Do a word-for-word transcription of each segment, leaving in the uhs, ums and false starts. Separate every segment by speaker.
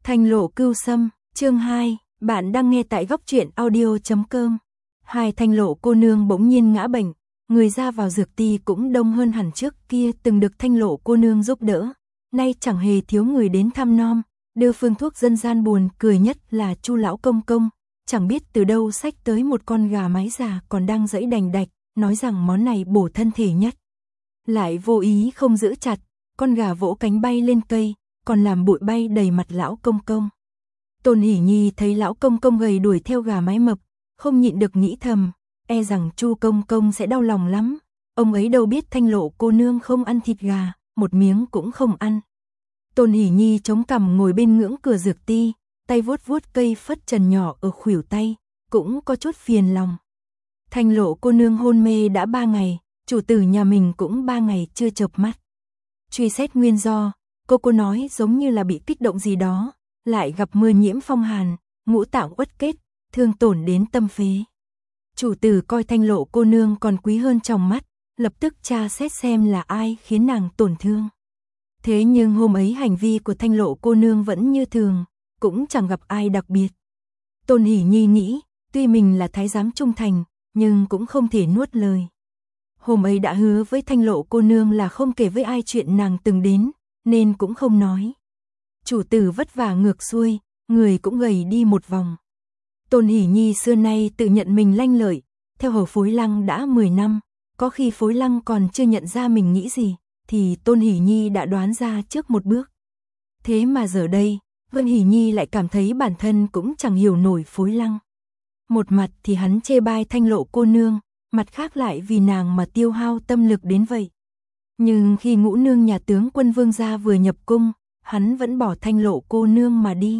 Speaker 1: Thanh lộ cưu sâm, chương hai, bạn đang nghe tại góc truyện audio chấm com. Hai thanh lộ cô nương bỗng nhiên ngã bệnh, người ra vào dược ti cũng đông hơn hẳn trước kia từng được thanh lộ cô nương giúp đỡ. Nay chẳng hề thiếu người đến thăm nom, đưa phương thuốc dân gian buồn cười nhất là Chu lão công công, chẳng biết từ đâu xách tới một con gà mái già còn đang giãy đành đạch, nói rằng món này bổ thân thể nhất. Lại vô ý không giữ chặt, con gà vỗ cánh bay lên cây, còn làm bụi bay đầy mặt lão công công. Tôn Hỷ Nhi thấy lão công công gầy đuổi theo gà mái mập, không nhịn được nghĩ thầm, e rằng Chu công công sẽ đau lòng lắm. Ông ấy đâu biết thanh lộ cô nương không ăn thịt gà, một miếng cũng không ăn. Tôn Hỷ Nhi chống cằm ngồi bên ngưỡng cửa dược ti, tay vuốt vuốt cây phất trần nhỏ ở khuỷu tay, cũng có chút phiền lòng. Thanh lộ cô nương hôn mê đã ba ngày, chủ tử nhà mình cũng ba ngày chưa chợp mắt. Truy xét nguyên do, cô cô nói giống như là bị kích động gì đó, lại gặp mưa nhiễm phong hàn, ngũ tạng uất kết, thương tổn đến tâm phế. Chủ tử coi thanh lộ cô nương còn quý hơn trong mắt, lập tức tra xét xem là ai khiến nàng tổn thương. Thế nhưng hôm ấy hành vi của thanh lộ cô nương vẫn như thường, cũng chẳng gặp ai đặc biệt. Tôn Hỷ Nhi nghĩ, tuy mình là thái giám trung thành, nhưng cũng không thể nuốt lời. Hôm ấy đã hứa với thanh lộ cô nương là không kể với ai chuyện nàng từng đến, nên cũng không nói. Chủ tử vất vả ngược xuôi, người cũng gầy đi một vòng. Tôn Hỷ Nhi xưa nay tự nhận mình lanh lợi, theo hầu Phối Lăng đã mười năm, có khi Phối Lăng còn chưa nhận ra mình nghĩ gì, thì Tôn Hỷ Nhi đã đoán ra trước một bước. Thế mà giờ đây, Vân Hỷ Nhi lại cảm thấy bản thân cũng chẳng hiểu nổi Phối Lăng. Một mặt thì hắn chê bai thanh lộ cô nương, mặt khác lại vì nàng mà tiêu hao tâm lực đến vậy. Nhưng khi ngũ nương nhà tướng quân vương gia vừa nhập cung, hắn vẫn bỏ thanh lộ cô nương mà đi.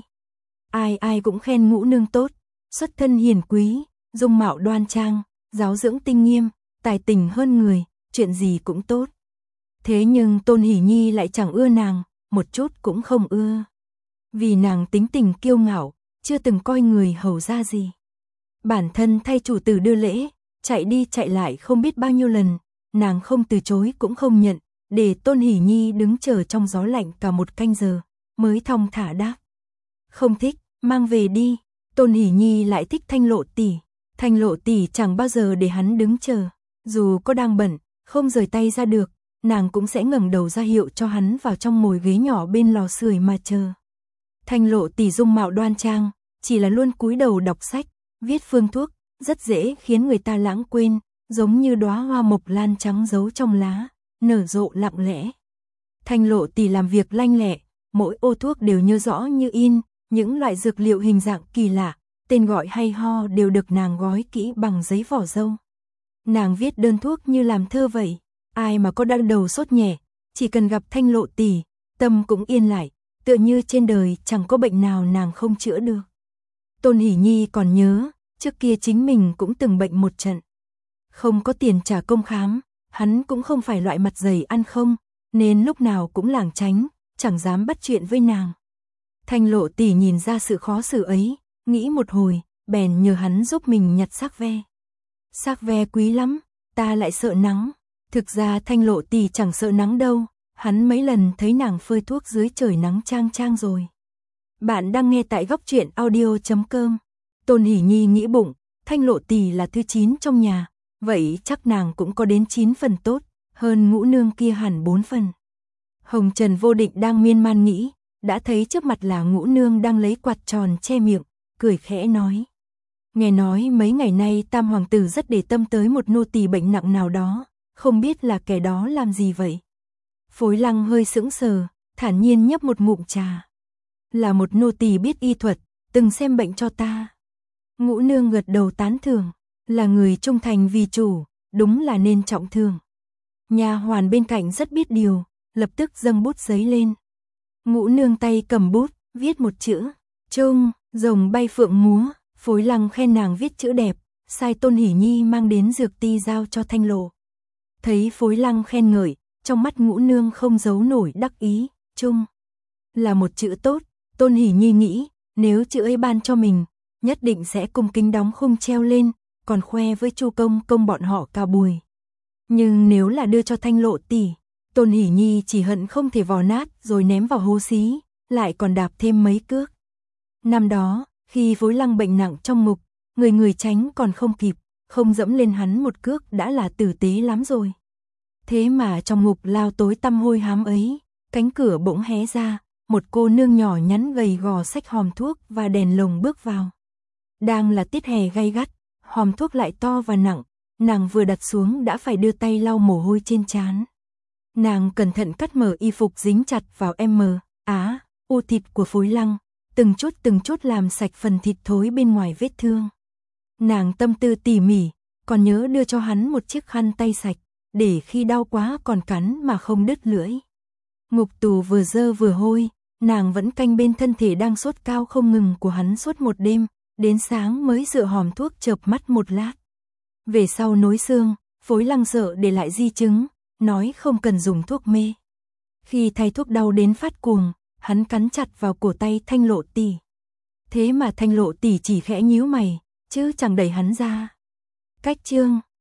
Speaker 1: Ai ai cũng khen ngũ nương tốt, xuất thân hiền quý, dung mạo đoan trang, giáo dưỡng tinh nghiêm, tài tình hơn người, chuyện gì cũng tốt. Thế nhưng Tôn Hỷ Nhi lại chẳng ưa nàng, một chút cũng không ưa. Vì nàng tính tình kiêu ngạo, chưa từng coi người hầu ra gì. Bản thân thay chủ tử đưa lễ, chạy đi chạy lại không biết bao nhiêu lần, nàng không từ chối cũng không nhận, để Tôn Hỷ Nhi đứng chờ trong gió lạnh cả một canh giờ, mới thong thả đáp. Không thích, mang về đi. Tôn Hỷ Nhi lại thích thanh lộ tỷ. Thanh lộ tỷ chẳng bao giờ để hắn đứng chờ, dù có đang bận, không rời tay ra được, nàng cũng sẽ ngẩng đầu ra hiệu cho hắn vào trong ngồi ghế nhỏ bên lò sưởi mà chờ. Thanh lộ tỷ dung mạo đoan trang, chỉ là luôn cúi đầu đọc sách, viết phương thuốc, rất dễ khiến người ta lãng quên, giống như đóa hoa mộc lan trắng giấu trong lá, nở rộ lặng lẽ. Thanh lộ tỷ làm việc lanh lẹ, mỗi ô thuốc đều nhớ rõ như in, những loại dược liệu hình dạng kỳ lạ, tên gọi hay ho đều được nàng gói kỹ bằng giấy vỏ dâu. Nàng viết đơn thuốc như làm thơ vậy, ai mà có đau đầu sốt nhẹ, chỉ cần gặp thanh lộ tỷ, tâm cũng yên lại, tựa như trên đời chẳng có bệnh nào nàng không chữa được. Tôn Hỷ Nhi còn nhớ, trước kia chính mình cũng từng bệnh một trận. Không có tiền trả công khám, hắn cũng không phải loại mặt dày ăn không, nên lúc nào cũng lảng tránh, chẳng dám bắt chuyện với nàng. Thanh lộ tỷ nhìn ra sự khó xử ấy, nghĩ một hồi, bèn nhờ hắn giúp mình nhặt xác ve. Xác ve quý lắm, ta lại sợ nắng. Thực ra thanh lộ tỷ chẳng sợ nắng đâu, hắn mấy lần thấy nàng phơi thuốc dưới trời nắng chang chang rồi. Bạn đang nghe tại góc truyện audio chấm com. Tôn Hỷ Nhi nghĩ bụng, thanh lộ tỷ là thứ chín trong nhà, vậy chắc nàng cũng có đến chín phần tốt, hơn ngũ nương kia hẳn bốn phần. Hồng Trần Vô Định đang miên man nghĩ, đã thấy trước mặt là ngũ nương đang lấy quạt tròn che miệng, cười khẽ nói. Nghe nói mấy ngày nay tam hoàng tử rất để tâm tới một nô tỳ bệnh nặng nào đó, không biết là kẻ đó làm gì vậy. Phối Lăng hơi sững sờ, thản nhiên nhấp một ngụm trà. Là một nô tỳ biết y thuật, từng xem bệnh cho ta. Ngũ nương gật đầu tán thưởng, là người trung thành vì chủ, đúng là nên trọng thương. Nha hoàn bên cạnh rất biết điều, lập tức dâng bút giấy lên. Ngũ nương tay cầm bút, viết một chữ, trung, rồng bay phượng múa. Phối Lăng khen nàng viết chữ đẹp, sai Tôn Hỷ Nhi mang đến dược ti giao cho thanh lộ. Thấy Phối Lăng khen ngợi, trong mắt ngũ nương không giấu nổi đắc ý, trung. Là một chữ tốt, Tôn Hỷ Nhi nghĩ, nếu chữ ấy ban cho mình, nhất định sẽ cung kính đóng khung treo lên, còn khoe với Chu công công bọn họ cao bùi. Nhưng nếu là đưa cho thanh lộ tỷ, Tôn Hỷ Nhi chỉ hận không thể vò nát rồi ném vào hố xí, lại còn đạp thêm mấy cước. Năm đó, khi Phối Lăng bệnh nặng trong ngục, người người tránh còn không kịp, không dẫm lên hắn một cước đã là tử tế lắm rồi. Thế mà trong ngục lao tối tăm hôi hám ấy, cánh cửa bỗng hé ra, một cô nương nhỏ nhắn gầy gò xách hòm thuốc và đèn lồng bước vào. Đang là tiết hè gay gắt, hòm thuốc lại to và nặng, nàng vừa đặt xuống đã phải đưa tay lau mồ hôi trên trán. Nàng cẩn thận cắt mở y phục dính chặt vào M, á, u thịt của Phối Lăng, từng chút từng chút làm sạch phần thịt thối bên ngoài vết thương. Nàng tâm tư tỉ mỉ, còn nhớ đưa cho hắn một chiếc khăn tay sạch, để khi đau quá còn cắn mà không đứt lưỡi. Ngục tù vừa dơ vừa hôi, nàng vẫn canh bên thân thể đang sốt cao không ngừng của hắn suốt một đêm, đến sáng mới dựa hòm thuốc chợp mắt một lát. Về sau nối xương, Phối Lăng sợ để lại di chứng, nói không cần dùng thuốc mê. Khi thay thuốc đau đến phát cuồng, hắn cắn chặt vào cổ tay Thanh Lộ tỷ. Thế mà Thanh Lộ tỷ chỉ khẽ nhíu mày, chứ chẳng đẩy hắn ra. Cách chương